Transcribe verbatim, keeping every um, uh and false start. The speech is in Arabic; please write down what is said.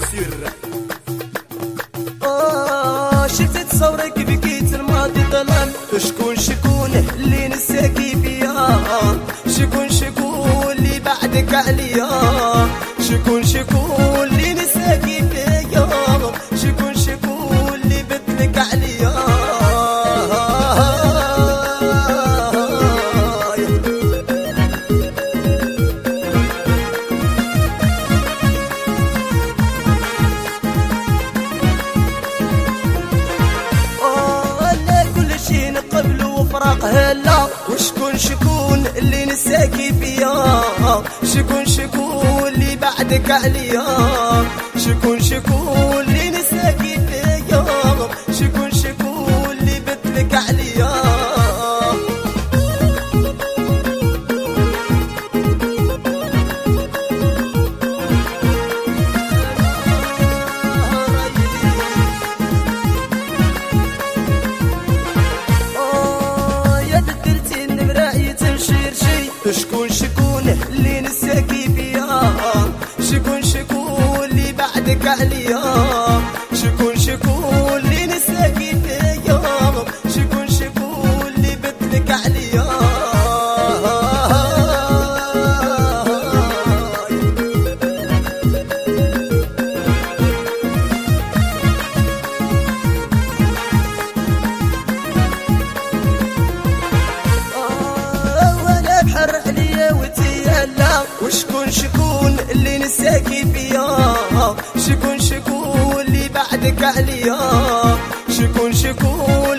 سير. آه شفت تصورك بكيت الماضي ظلام، شكون شكون اللي نساكي بيا، شكون شكون اللي بعدك عليا، شكون شكون اللي نساكي بيا، شكون شكون اللي بدلك عليا. فراق هلا وشكون شكون اللي نساكي بيا، شكون شكون اللي بعدك عليا، شكون شكون اللي نساكي بيا، شكون شكون اللي بدلك عليا. شكون شكون اللي نساكي بيا، شكون شكون اللي بعدك عليا، شكون شكون اللي نساكي بيا، شكون شكون اللي بدلك عليا. وشكون شكون اللي نساكي بيا، شكون شكون اللي بعدك عليا، شكون شكون